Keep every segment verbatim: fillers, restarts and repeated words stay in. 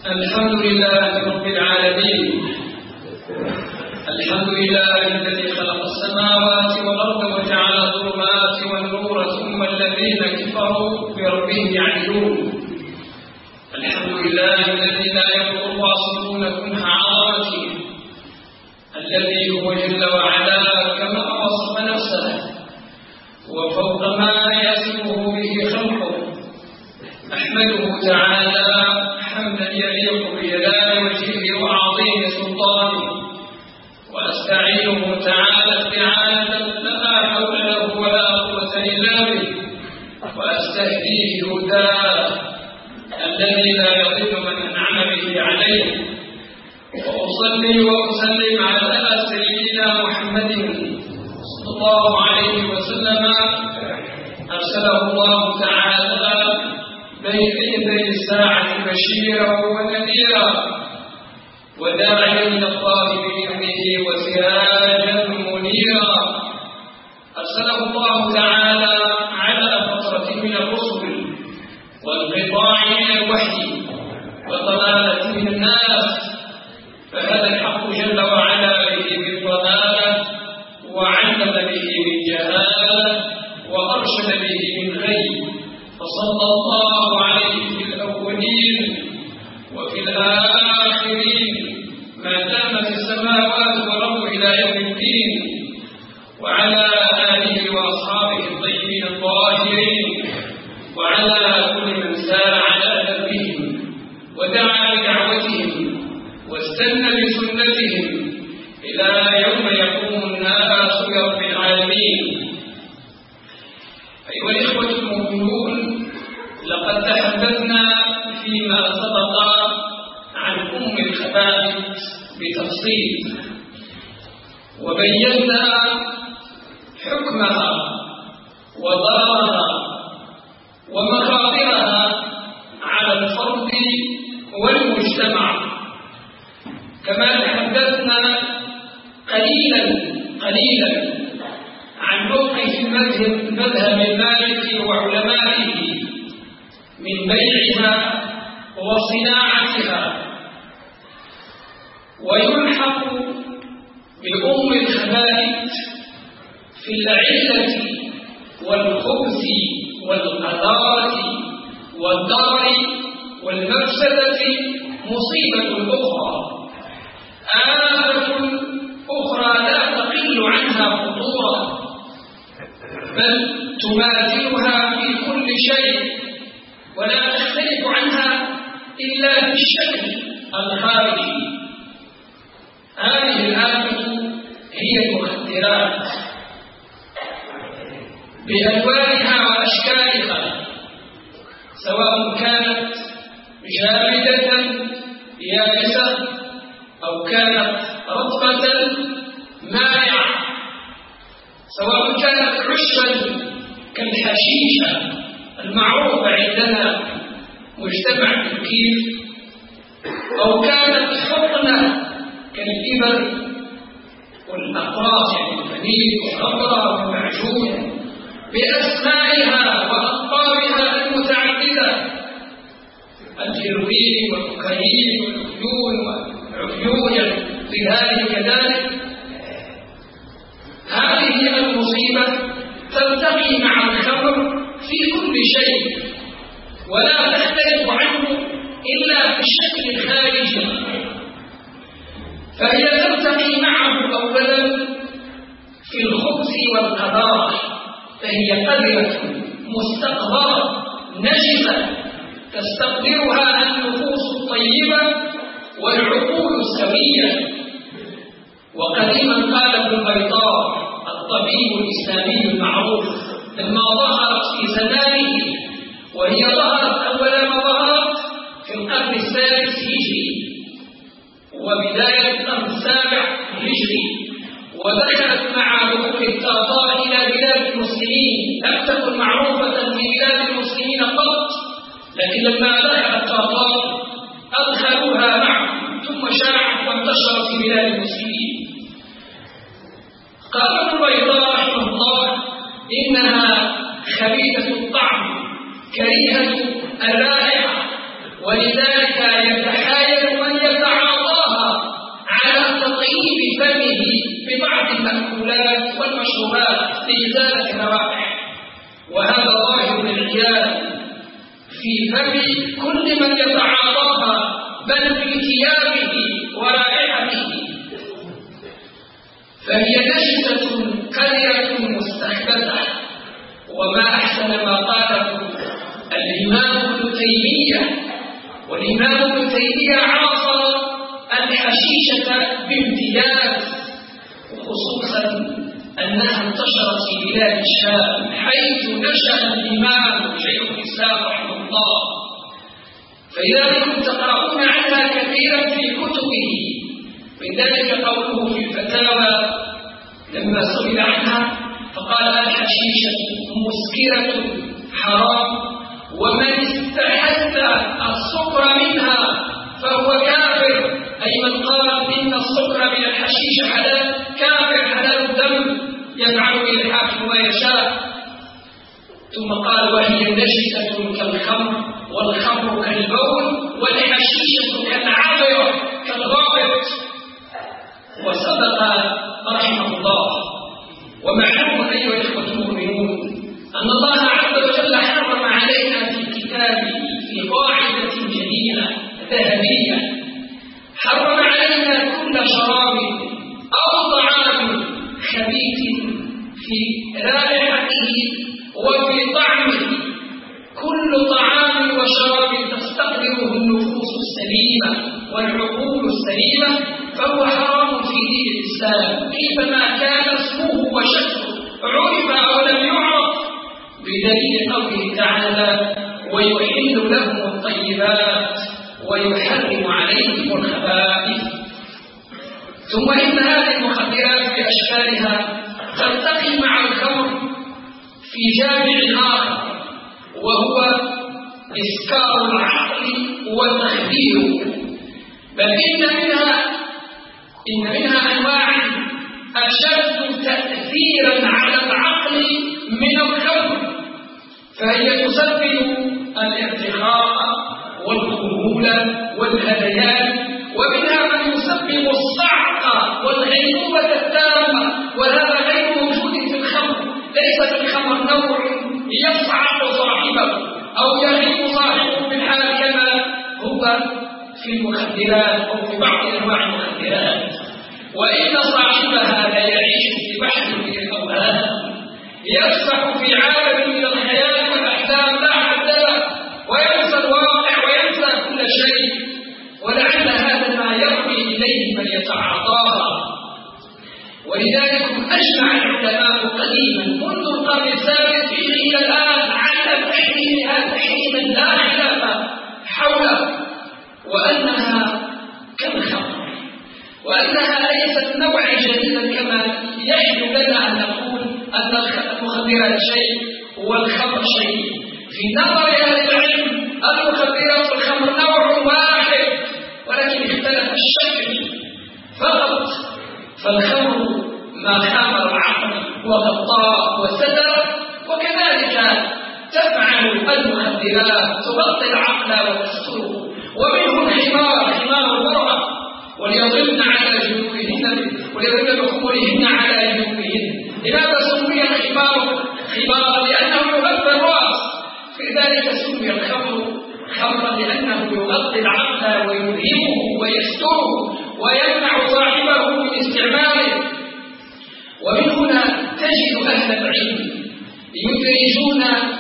الحمد لله رب العالمين. الحمد لله الذي خلق السماوات والأرض وجعل الظلمات والنور ثم الذين كفروا بربهم يعدلون. الحمد لله الذي لا يضر واصلون كنه عظمته، الذي هو جل وعلا كما وصف نفسه وفوق ما يصفه به خلقه. أحمده تعالى حمدا يليق بجلال وجهه وعظيم سلطانه، وأستعينه تعالى استعانة لا حول له ولا قوة إلا به، وأستهديه هداه الذي لا يضل من أنعم به عليه. وأصلي وأسلم على سيدنا محمد صلى الله عليه وسلم، أرسله الله تعالى بين يدي الساعة بشيرا ونذيرا وداعيا إلى الله بإذنه وسراجا منيرا. أرسله الله تعالى على فترة من الرسل وانقطاع من الوحي وضلالة من الناس، فهذا الحق جل وعلا به بالضلالة، وعلم به من جهالة، وأرشد به من غي. فصلى الله عليه في الأولين وفي الآخرين ما دامت السماوات والأرض إلى يوم الدين، وعلى آله وأصحابه الطيبين الطاهرين، وعلى كل من سار على دربهم ودعا بدعوتهم واستنى بسنتهم إلى يوم يقوم الناس برب العالمين. أيها الإخوة المؤمنون، لقد تحدثنا فيما سبق عن أم الخبائث بتفصيل، وبينا حكمها وضررها ومخاطرها على الفرد والمجتمع. كما تحدثنا قليلا قليلا عن موقف المذهب المالكي وعلمائه من بيعها وصناعتها، ويلحق بأم الخبائث في العلة والخبث والقذارة والضرر والمفسدة مصيبة أخرى، آفة أخرى لا تقل عنها خطورة، بل تماثلها في كل شيء ولا تختلف عنها إلا في الشكل الخارجي. هذه الآفة هي المخدرات بألوانها وأشكالها، سواء كانت جامدة يابسة أو كانت رطبة مائعة، سواء كانت عشبا كالحشيشة المعروفة عندنا مجتمع الكيف، أو كانت حقنة كالإبر والأقراص، يعني الفنيل والربرة والمعجون بأسمائها وأطبابها المتعددة، الهيروين والكوكايين والأفيون والعفيون لذلك كذلك. هذه المصيبة تلتقي مع الخمر في كل شيء ولا تختلف عنه إلا في الشكل الخارجي، فهي تلتقي معه أولا في الخبث والقذارة، فهي قذرة مستقذرة نجسة تستقدرها النفوس الطيبة والعقول السوية. وقديما قال ابن بيطار الطبيب الإسلامي المعروف لما ظهرت في زمانه، وهي ظهرت أول ما ظهرت في القرن الثالث هجري وبداية القرن السابع هجري، ودخلت مع دخول التتار إلى بلاد المسلمين، لم تكن معروفة في بلاد المسلمين قط، لكن لما دخل التتار أدخلوها معهم ثم شاعت وانتشرت في بلاد المسلمين. قال ابن بيضاء رحمه الله إنها خبيثة الطعم كريهة الرائحة، ولذلك يتحايل لإزالة الروائح، وهذا ظاهر العيان في فم كل من يتعاطاها بل في ثيابه ورائحته، فهي نجسة قذرة مستحدثة. وما أحسن ما قاله الإمام ابن تيمية، والإمام ابن تيمية عاصر الحشيشة بامتياز، وخصوصا أنها انتشرت في بلاد الشام حيث نشأ الإمام شيخ الإسلام رحمه الله، فلذلك تقرؤون عنها كثيرا في كتبه. من ذلك قوله في الفتاوى لما سئل عنها فقال الحشيشة مسكرة حرام، ومن استحل السكر منها فهو كافر، أي من قال إن السكر من الحشيش حلال كافر حلال الدم يفعل به الحاكم ما يشاء. ثم قال وهي نجسة كالخمر، والخمر كالبول، والحشيشة كالعذر كالغابط. وصدق رحمه الله. ومعلوم أيها الإخوة المؤمنون أن الله عز وجل حرم علينا في كتابه في قاعدة جميلة ذهبية، حرم علينا كل شراب أو طعام خبيث في رائحته وفي طعمه. كل طعام وشراب تستقبله النفوس السليمة والعقول السليمة فهو حرام في دين الإسلام، كيفما كان اسمه وشكله عرف أو لم يعرف، بدليل قوله تعالى ويحل لهم الطيبات ويحرم عليهم الخبائث. ثم إن هذه المخدرات بأشكالها تلتقي مع الخمر في جامع آخر، وهو إسكار العقل والتخدير. بل إن منها إن منها أنواع أشد تأثيرا على العقل من الخمر، فهي تسبب الارتخاء والخمول والهذيان، ومنها من يسبب الصعق والغيبوبة التامة، وهذا غير موجود في الخمر. ليس في الخمر نوع يصعق صاحبه أو يغيب صاحبه في الحال كما هو في المخدرات أو في بعض أنواع المخدرات، وإن صاحبها لا يعيش في بحر من الأوهام، يسبح في عالم من الخيال والأحلام لا حد له، وينسى الواقع وينسى كل شيء. ولعل هذا ما يرمي إليه من يتعاطاها. ولذلك أجمع العلماء قديما منذ القرن الثالث إلى الآن على تحريمها تحريما لا خلاف حوله، وأنها كالخمر، وأنها ليست نوعا جديدا كما يحلو لنا أن نقول أن المخدرات شيء والخمر شيء. في نظر أهل العلم المخدرات والخمر نوع واحد، ولكن اختلف الشكل فقط. فالخمر ما خامر العقل وغطاه وستر، وكذلك تفعل المخدرات تغطي العقل وتستره. ومنه الحمار، حمار المرأة، وليضربن على جنوبهن وليضربن بخمرهن على جنوبهن. لماذا سمي الحمار حمارا؟ لأنه يغطي الرأس، لذلك سمي الخمر خمرا لأنه يغطي العقل ويلهمه ويستره ويمنع صاحبه من استعماله. ومن هنا تجد أهل العلم يدرجون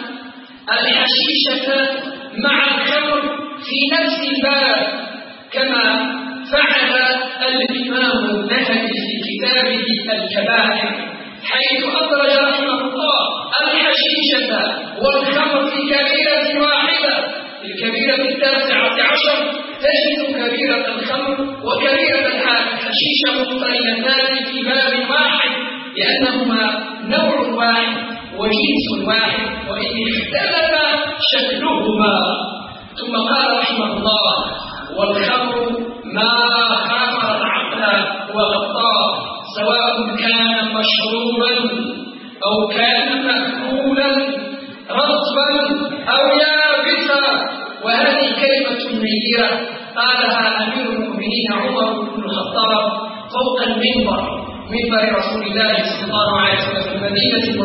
الحشيشة مع الخمر في نفس الباب، كما فعل الإمام الذهبي في كتابه الكبائر، حيث أدرج رحمه الله الحشيشة والخمر في كبيرة واحدة. الكبيرة التاسعة عشر تجد كبيرة الخمر وكبيرة الحشيشة مقترنتان في باب واحد، لأنهما نوع واحد وجنس واحد وإن اختلف شكلهما. ثم قال رحمه الله والخمر ما خامر العقل وغطاه، سواء كان مشروبا أو كان مأكولا رطبا أو يابسا. وهذه كلمة نيرة قالها أمير المؤمنين عمر بن الخطاب فوق المنبر، منبر رسول الله صلى الله عليه وسلم في المدينة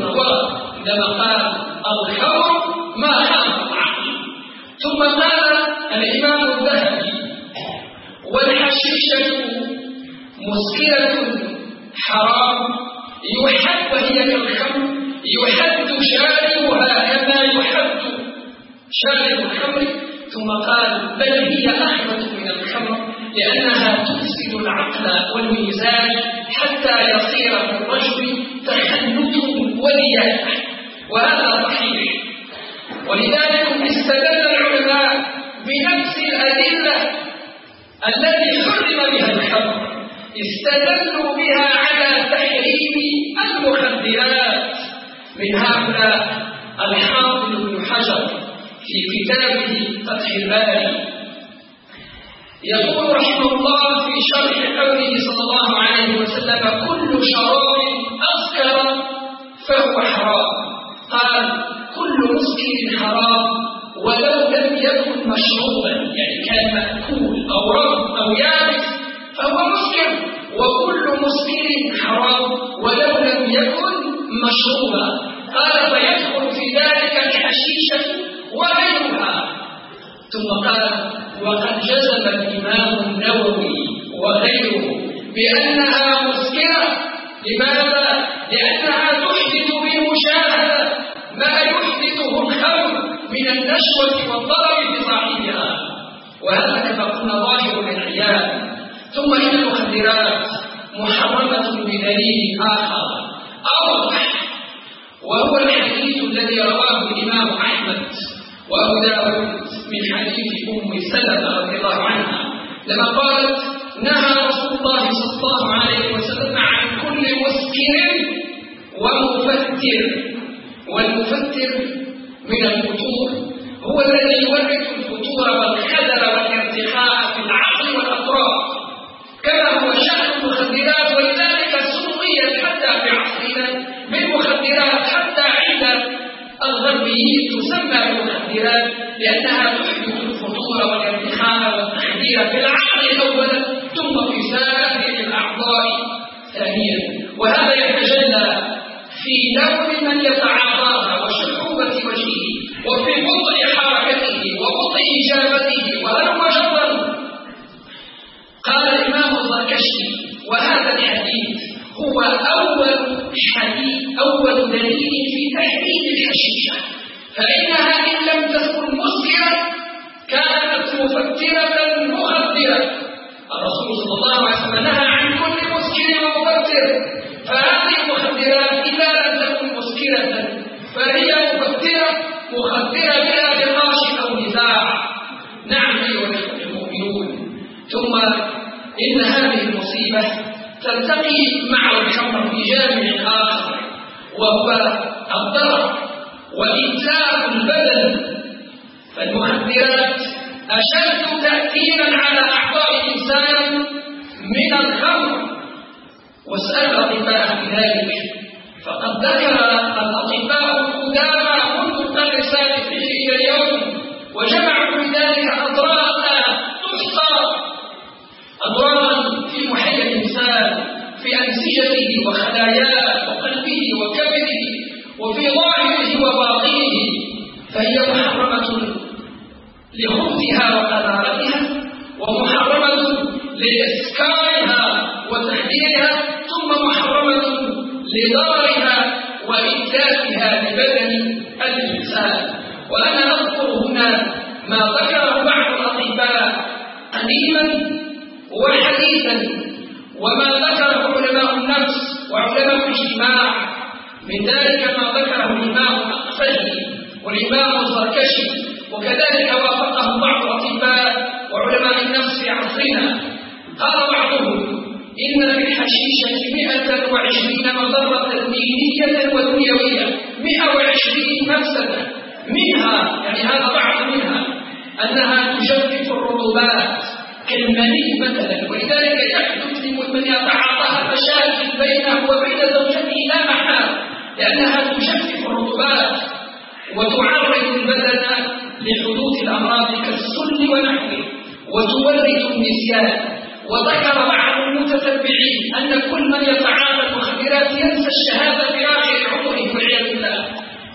لما قال الخمر ما خالف العقل. ثم قال الإمام الذهبي والحشيشة مسكرة حرام يحد، وهي كالخمر يحد شاربها كما يحد شارب الخمر. ثم قال بل هي أخبث من الخمر لأنها تفسد العقل والميزان حتى يصير في الرجل تخلط ولياء، وهذا صحيح. ولذلك استدل العلماء بنفس الأدلة التي حرم بها الخمر، استدلوا بها على تحريم المخدرات. من هؤلاء الحافظ ابن حجر في كتابه فتح الباري يقول رحمه الله في شرح قوله صلى الله عليه وسلم كل شراب أسكر فهو حرام، قال كل مسكر حرام ولو لم يكن مشروبا، يعني كان مأكول أو رطب أو يابس فهو مسكر، وكل مسكر حرام ولو لم يكن مشروبا. قال فيدخل في ذلك الحشيشة وغيرها. ثم قال وقد جزم الإمام النووي وغيره بأنها مسكرة. لماذا؟ لأنها تحدث بالمشاهدة ما يحدثه الخمر من النشوة والضرر بصاحبها، وهذا كما قلنا ظاهر للعيان. ثم إن المخدرات محرمة بدليل آخر أوضح، وهو الحديث الذي رواه الإمام أحمد وأبو داود من حديث أم سلمة رضي الله عنها لما قالت نهى رسول الله صلى الله عليه وسلم عن كل مسكر ومفتر. والمفتر من الفتور هو الذي يورث الفتور والخدر والارتخاء في العقل والأطراف، كما هو شأن المخدرات. ولذلك سميت حتى في عصرنا بالمخدرات، حتى عند الغربيين تسمى بالمخدرات لأنها تحدث الفتور والارتخاء والتخدير في العقل أولا ثم في سائر الأعضاء ثانيا. وهذا يتجلى في نوم من يتعاطاها وشحوبة وجهه وفي بطء حركته وبطء إجابته وهلم جرا. قال الإمام الزركشي وهذا الحديث هو أول حديث أول دليل في تحريم الحشيشة، فإنها إن لم تكن مسكرة كانت مفترة مخدرة. الرسول صلى الله عليه وسلم نهى عن كل مسكر ومفتر، فهذه المخدرات إذا لم تكن مسكرة فهي مفترة مخدرة بلا نقاش أو نزاع. نعم أيها الأخوة المؤمنون. ثم إن هذه المصيبة تلتقي مع الخمر في جانب آخر، وهو الضرر وإتلاف البدن. فالمخدرات أشد تأثيرا على أعضاء الإنسان من الخمر، واسأل الأطباء في ذلك. فقد ذكر الأطباء القدامى منذ القرن السادس إلى اليوم وجمعوا في ذلك أضرارا تحصى، أضرارا في محيا الإنسان في أنسجته وخلاياه وقلبه وكبده وفي ظاهره وباطنه، فهي محرمة لخبثها وقذارتها، ومحرمة لإسكارها وتحذيرها، ثم محرمة لضررها وإتلافها لبدن الإنسان. وأنا أذكر هنا ما ذكره بعض الأطباء قديما وحديثا، وما ذكره علماء النفس وعلماء الاجتماع. من ذلك ما ذكره الإمام الأقفلي والإمام الزركشي، وكذلك وافقه بعض الأطباء وعلماء النفس في عصرنا. قال بعضهم إن في الحشيشة مئة وعشرين مضرة دينية ودنيوية، مئة وعشرين مفسدة. منها يعني هذا بعض منها أنها تجفف الرطوبات كالمني مثلا، ولذلك يحدث لمن يتعاطاها مشاكل بينه وبين زوجته لا محال، لأنها تجفف الرطوبات وتعرض البدن لحدوث الأمراض كالسل ونحوه وتورث النسيان. وذكر بعض المتتبعين أن كل من يتعاطى المخدرات ينسى الشهادة في آخر عمره والعياذ بالله،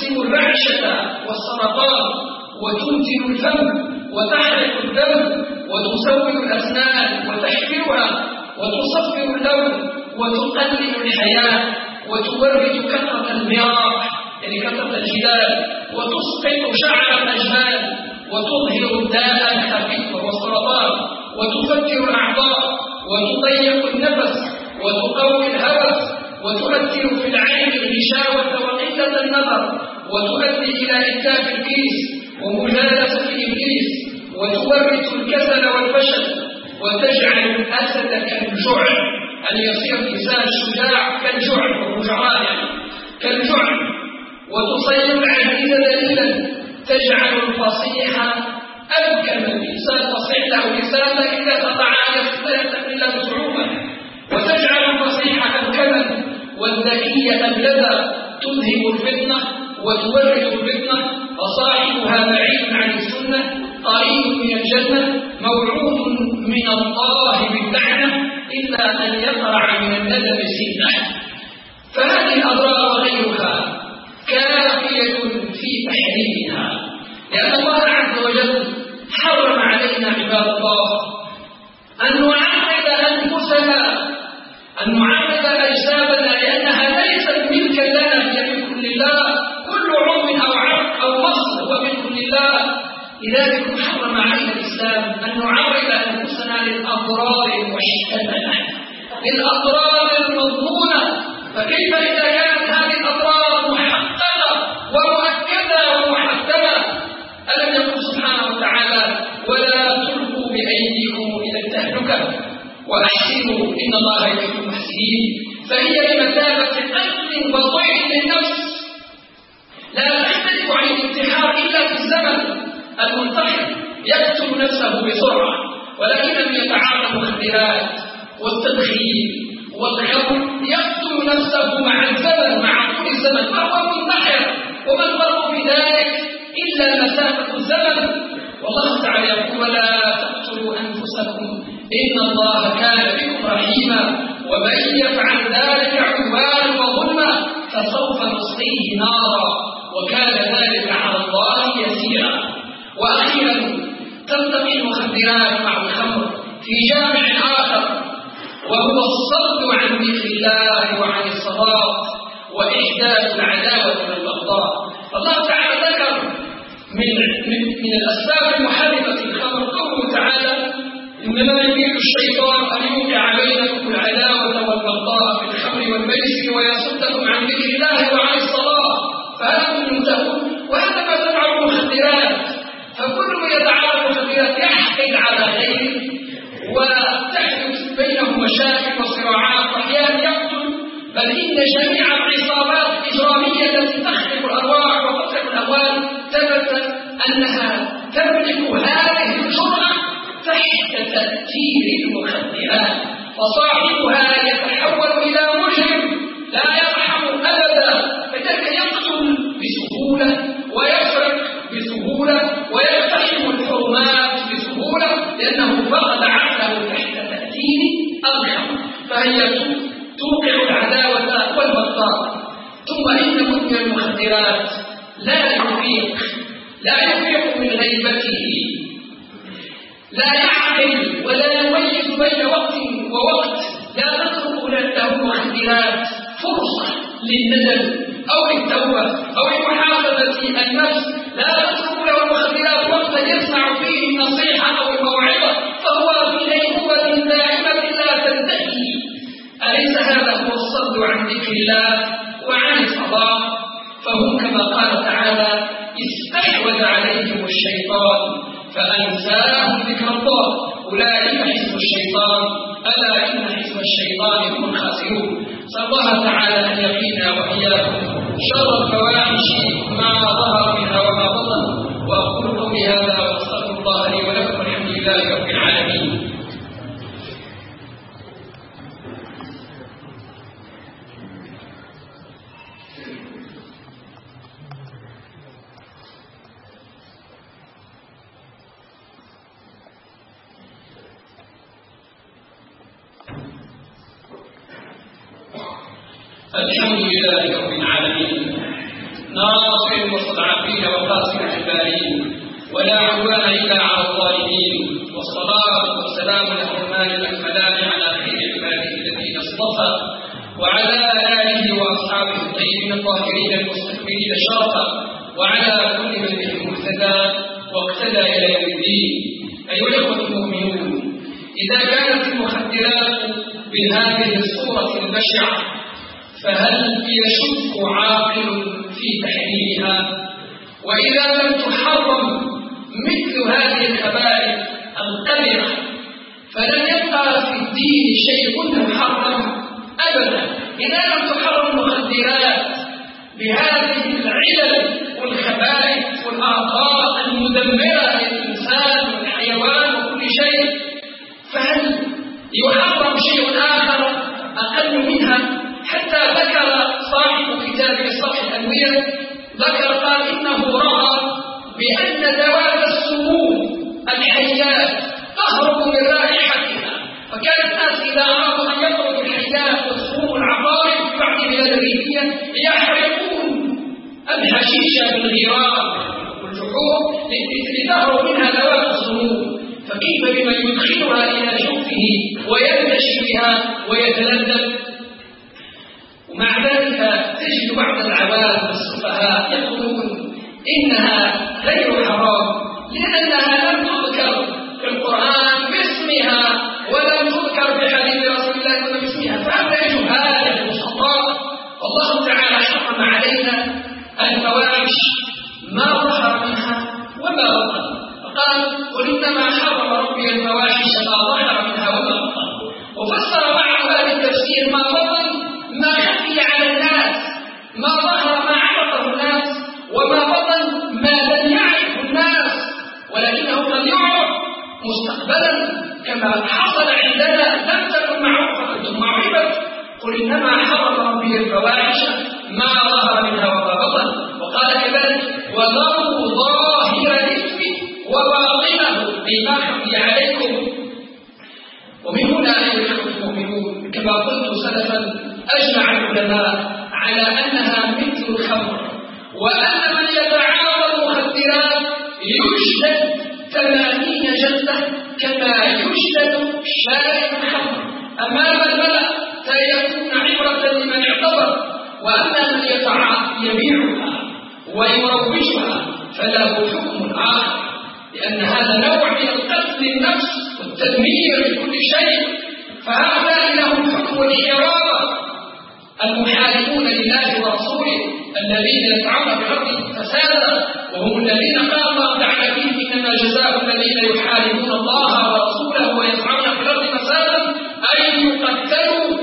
تقسم الرعشة والسرطان وتنتن الفم وتحرق الدم وتسود الأسنان وتحفرها وتصفر اللون وتقلل الحياة وتورد كثرة المراق يعني كثرة الجدال وتسقط شعر الأجبال وتظهر الداء الخفيف والسرطان وتفجر الأعضاء وتضيق النفس وتقوي الهوس وتؤثر في العين الغشاوة وقلة النظر وتؤدي إلى إتلاف الكيس ومجالسة إبليس وتورث الكسل والفشل وتجعل الأسد كالجعل أن يصير الإنسان الشجاع كالجعل والرجعان يعني كالجعل وتصير العزيز دليلا تجعل الفصيح أبكم الإنسان فصيح له لسان إذا تتعايش فيتم إلا بصعوبة وتجعل الفصيح أبكما والذكي أبلدا تذهب الفتنة وتورث الفتنة وصاحبها بعيد عن السنة قريب من الجنة موعود من الله باللعنة إلا أن يقرع من الندم سنة. فهذه الأضرار وغيرها كافية في تحريمها لأن الله عز وجل حرم علينا عباد الله أن نعرض أنفسنا أن نعرض أجسادنا لأنها ليست ملكا لنا هي ملك لله كل عضو أو عرق أو مصر هو ملك لله. لذلك حرم علينا الإسلام أن نعرض أنفسنا للأضرار المحتملة للأضرار المضمونة. فكيف إذا كانت هذه الأضرار محققة ومؤكدة ومحتملة؟ ألم يقل سبحانه وتعالى ولا تلقوا بأيديكم إلى التهلكة وأحسنوا إن الله يحب المحسنين. فهي بمثابة قتل بطيء للنفس لا تختلف عن الانتحار إلا في الزمن. المنتحر يقتل نفسه بسرعة ولكن من يتعاطى المخدرات والتدخين والخمر يقتل نفسه مع الزمن مع طول الزمن فهو منتحر وما الفرق في ذلك إلا مسافة الزمن. والله تعالى يقول ولا تقتلوا أنفسكم إن الله كان بكم رحيما ومن يفعل ذلك عدوانا وظلما فسوف نصليه نارا وكان ذلك على الله يسيرا. وأخيرا تلتقي المخدرات مع الخمر في جامع آخر وهو الصد عن ذكر الله وعن الصلاة وإحداث العداوة والبغضاء. الله تعالى ذكر من من, من الأسباب المحرمة الخمر قوله تعالى إنما يريد الشيطان أن يوقع بينكم العداوة والبغضاء في الخمر والميسر ويصدكم عن ذكر الله وعن الصلاة فهل أنتم منتهون؟ وهذا ما تفعل المخدرات. فكل من يتعاطى المخدرات يحقد على غيره وتحدث بينهم مشاكل وصراعات واحيانا يقتل. بل إن جميع العصابات الإجرامية التي تخرب الأرواح وتسرق الأموال ثبت أنها تملك هذه الجرأة تحت تأثير المخدرات فصاحبها يتحول إلى مجرم لا يرحم أبدا. فذلك يقتل بسهولة ويسرق بسهولة ويقتحم الحرمات بسهولة لأنه فقد عقله تحت تأثير الخمر فهي توقع العداوة والبغضاء. ثم إن مدمن المخدرات لا يفيق لا يفيق من غيبته لا يعقل ولا يميز بين وقت ووقت. لا تترك له المخدرات فرصة للندم أو للتوبة أو لمحاسبة النفس. لا تترك له المخدرات وقتا يسمع فيه النصيحة أو الموعظة فهو في غيبوبة دائمة لا تنتهي. أليس هذا هو الصد عن ذكر الله وعن الصلاة؟ فهم كما قال تعالى استحوذ عليهم الشيطان فأنساهم ذكر الله أولئك حزب الشيطان ألا إن حزب الشيطان هم الخاسرون. نسأل الله تعالى أن يقينا وإياكم شر الفواحش ما ظهر منها وما بطن. وأقول قولي هذا وأستغفر الله لي ولكم والحمد لله رب العالمين. الحمد لله رب العالمين ناصر المستضعفين وقاسم الجبارين، ولا عدوان إلا على الظالمين، والصلاة والسلام الأتمان الأكملان على خير عباده الذين اصطفى، وعلى آله وأصحابه الطيبين الطاهرين المستكبرين شرفا، وعلى كل من بهم اهتدى واقتدى إلى يوم الدين. أيها الإخوة المؤمنون، إذا كانت المخدرات بهذه الصورة البشعة فهل يشك عاقل في تحريمها؟ وإذا لم تحرم مثل هذه الخبائث القذرة فلن يبقى في الدين شيء محرم أبدا. إذا لم تحرم المخدرات بهذه العلل والخبائث والأعضاء المدمرة للإنسان والحيوان وكل شيء، فهل يحرم شيء آخر أقل منها؟ حتى ذكر صاحب كتاب إصلاح الأدوية، ذكر قال إنه رأى بأن ذوات السموم الحيات تهرب من رائحتها، فكان الناس إذا أرادوا أن يطردوا الحيات والسموم العقارب في بعض البلاد الريفية يحرقون الحشيش بالغرام والجحور لتهرب منها ذوات السموم، فكيف بمن يدخلها إلى جوفه وينتشي بها ويتلذذ؟ ومع ذلك تجد بعض العوام السفهاء يقولون إنها غير حرام لأنها لم تذكر في القرآن باسمها ولم تذكر في حديث رسول الله صلى الله عليه وسلم باسمها، فهذا جهالة مصطفى. والله تعالى حرم علينا الفواحش ما ظهر منها وما بطن، فقال قل إنما حرم ربي الفواحش ما ظهر منها وما بطن، وفسر معه هذا التفسير ما بطن ما يخفي على الناس، ما ظهر ما عرفه الناس، وما بطن ما لم يعرفه الناس ولكنه قد يعرف مستقبلا كما حصل عندنا لم تكن معروفة ثم عرفت. قل إنما حرم ربي الفواحش ما ظهر منها وما بطن، وقال كذلك وذروا ظاهر الإثم وباطنه أي ما خفي عليكم. ومن هنا أيها المؤمنون كما قلت سلفا أجمع العلماء على أنها مثل الخمر، وأن من يتعاطى المخدرات يجلد ثمانين جلدة كما يجلد شارب الخمر أمام الملأ سيكون عبرة لمن اعتبر. وأما من يتعاطى يبيعها ويروجها فله حكم آخر، لأن هذا نوع من القتل النفس والتدمير لكل شيء، فهؤلاء لهم حكم الحرابة المحاربون لله ورسوله الذين يسعون في الأرض فسادا، وهم الذين قال الله تعالى فيهم إنما جزاء الذين يحاربون الله ورسوله ويسعون في الأرض فسادا أن يقتلوا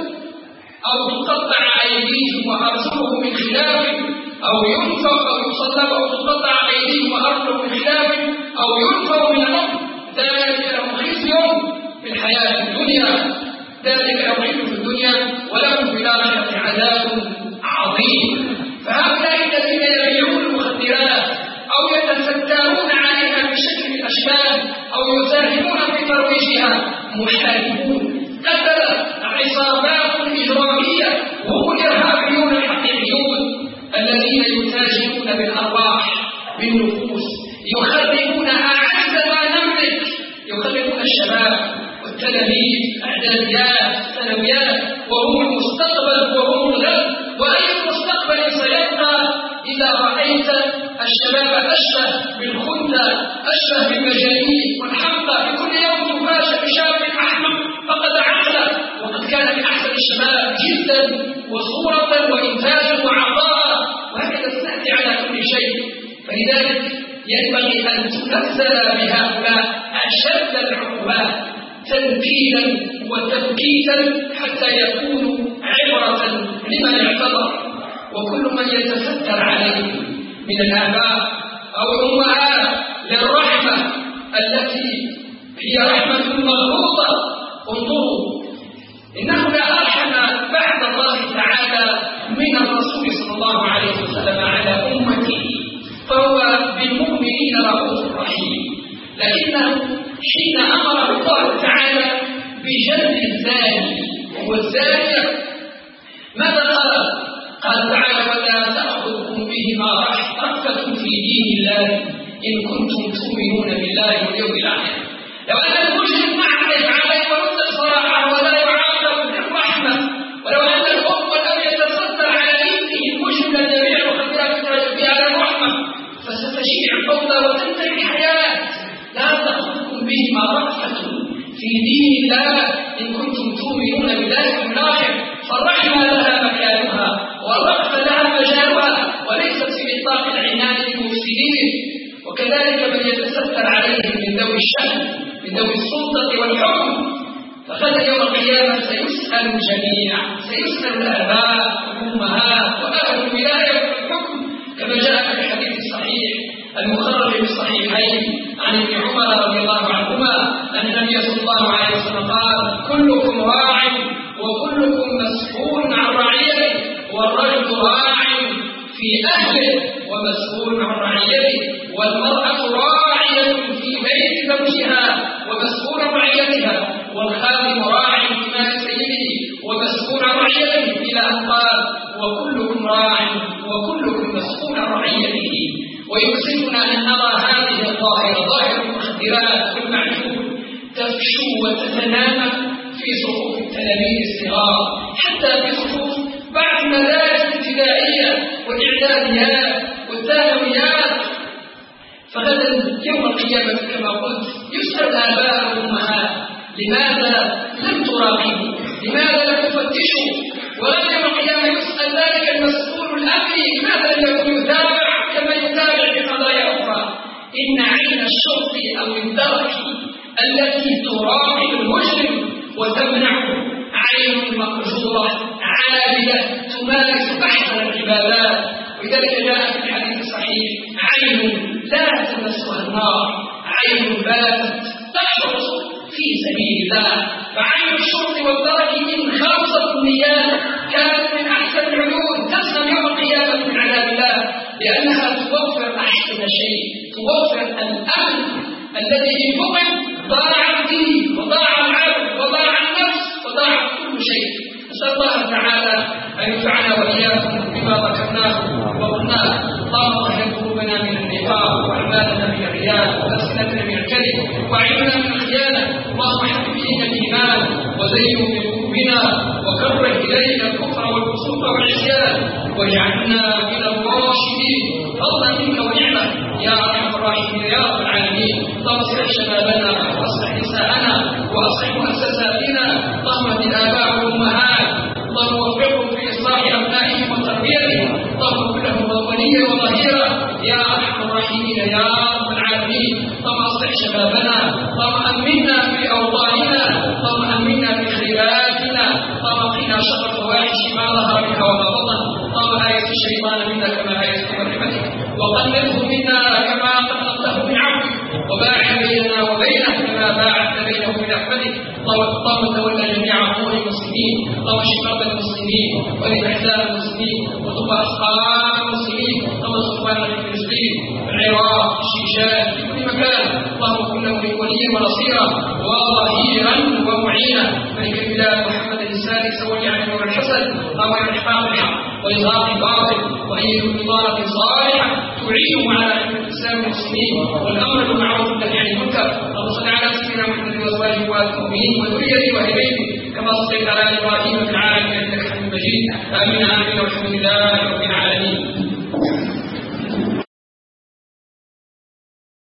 أو تقطع أيديهم وأرجلهم من خلاف أو ينفوا أو يصلبوا أو تقطع أيديهم وأرجلهم من خلاف أو ينفوا من الأرض، ذلك لهم خزي في الحياة الدنيا ذلك يضيق في الدنيا ولهم في الآخرة عذاب عظيم. فهؤلاء الذين يبيعون المخدرات أو يتسترون عليها بشكل من الأشكال أو يساهمون في ترويجها محاربون قتلة عصابات إجرامية، وهم الإرهابيون الحقيقيون الذين يتاجرون بالأرواح بالنفوس، يخربون أعز ما نملك، يخربون الشباب والتلاميذ اعداديات ثانويات وهم المستقبل وهم الغد. واي المستقبل سيبقى اذا رايت الشباب اشبه بالخنثى اشبه بالمجانين والحمقى، بكل يوم تفاجأ بشاب احمق فقد عقل وقد كان من احسن الشباب جدا وصوره وانتاجا وعطاء، وهكذا سناتي على كل شيء. فلذلك ينبغي ان تنزل بهؤلاء اشد العقوبات تنكيلا وتبكيتا حتى يكونوا عبرة لمن اعتبر. وكل من يتفتر عليه من الآباء أو الأمهات للرحمة التي هي رحمة مغلوطة، انظروا إنه لا أرحم بعد الله تعالى من الرسول صلى الله عليه وسلم على أمته، فهو بالمؤمنين رؤوف رحيم، لكنه حين أمر الله تعالى بجلد الزاني والزانية ماذا قال؟ قال تعالى ولا تأخذكم بهما إن كنتم تؤمنون بالله واليوم الآخر. لو أن المجرم معرف عليه ورد صراحه ولا يعاقب بالرحمة، ولو أن الأب لم يتصدر على ابنه المجرم الجميع وخبرات في هذا الرحمة، فستشيع الفوضى وتنتهي الحياة. لا تأخذكم بهما رأفة في دين الله إن كنتم تؤمنون بالله واليوم الآخر، فالرحمة لها مكانها والرأفة لها مجالها، وليست في إطلاق العنان للمفسدين. وكذلك من يتستر عليهم من ذوي الشأن من ذوي السلطة والحكم، فغدا يوم القيامة سيسأل الجميع، سيسأل الآباء والأمهات وأهل الولاية والحكم، كما جاء في الحديث الصحيح المخرج في الصحيحين عن ابن عمر رضي الله عنهما أن النبي صلى الله عليه وسلم قال: كلكم راع وكلكم مسؤول عن رعيته، والرجل راع في أهله ومسؤول عن رعيته، والمرأة راعية في بيت زوجها ومسؤول عن رعيتها، والخادم راع في مال سيده ومسؤول عن رعيته، إلى أن قال: وكلكم راع وكلكم مسؤول عن رعيته. ويؤسفنا أن نرى هذه الظاهرة، ظاهرة المخدرات والمعجون، تفشو وتتنامى في صفوف التلاميذ الصغار، حتى في صفوف بعض المدارس الابتدائية والإعداديات والثانويات. فغدا يوم القيامة كما قلت يسأل الآباء والأمهات: لماذا لم تراقبوا؟ لماذا لم تفتشوا؟ وغدا يوم القيامة يسأل ذلك المسؤول الأمني: لماذا لم يكن يتابع كما يتابع في قضايا أخرى؟ إن عين الشرط أو الدرك التي تراقب المجرم وتمنعه عين مقجورة عابدة تمارس أحسن العبادات. ولذلك جاء في الحديث الصحيح: عين لا تمسها النار، عين باتت تحرص في سبيل الله. فعين الشرط والدرك إن خالصت النيات كانت من أحسن العيون تسلم يوم القيامة من عذاب الله، لأنها توفر أحسن شيء، توفر الأمن الذي إن فقد ضاع الدين وضاع العبد وضاع النفس وضاع كل شيء. نسأل الله تعالى أن ينفعنا وإياكم بما ذكرناه وقلناه. اللهم طهر قلوبنا من النفاق وأعمالنا من الرياء وألسنتنا من الكذب وأعيننا من الخيانة. اللهم حبب إلينا الإيمان وزينه في قلوبنا وكره إلينا الكفر والفسوق والعصيان واجعلنا من الراشدين فضلا منك ونعمة يا أرحم الراحمين يا رب العالمين. اللهم اصلح شبابنا واصلح نساءنا واصلح مؤسساتنا. اللهم اهد الآباء والأمهات، اللهم وفقهم في إصلاح أبنائهم وتربيتهم. اللهم كن لهم وليا وظهيرا يا أرحم الراحمين يا رب العالمين. اللهم اصلح شبابنا، اللهم أمنا في أوطاننا، اللهم أمنا في خيراتنا، اللهم قنا شر الفواحش ما ظهر منها وما بطن. اللهم آية الشيطان منا كما آيته من رحمتك، وقلبه منا كما قلبته من عفوك، وباعد بيننا وبينه كما باعدت بينه من رحمتك. اللهم تولى جميع امور المسلمين، اللهم اشف مرضى المسلمين وارث احزان المسلمين وطب اصحاب المسلمين. اللهم اخواننا في فلسطين في العراق في الشيشان في كل مكان، اللهم كن لهم وليا ونصيرا وظهيرا ومعينا. ملك البلاد محمد السادس ولي على نور الحسن، اللهم على احقاق الحق وإظهار الباطل وأيد بطانة صالحة تعينهم على خدمة الإسلام والمسلمين والأمر بالمعروف والنهي عن المنكر. اللهم صل على سيدنا محمد وأزواجه والمؤمنين وذريته وأهل بيته كما صليت على إبراهيم في العالمين إنك حميد مجيد. آمين آمين والحمد لله رب العالمين.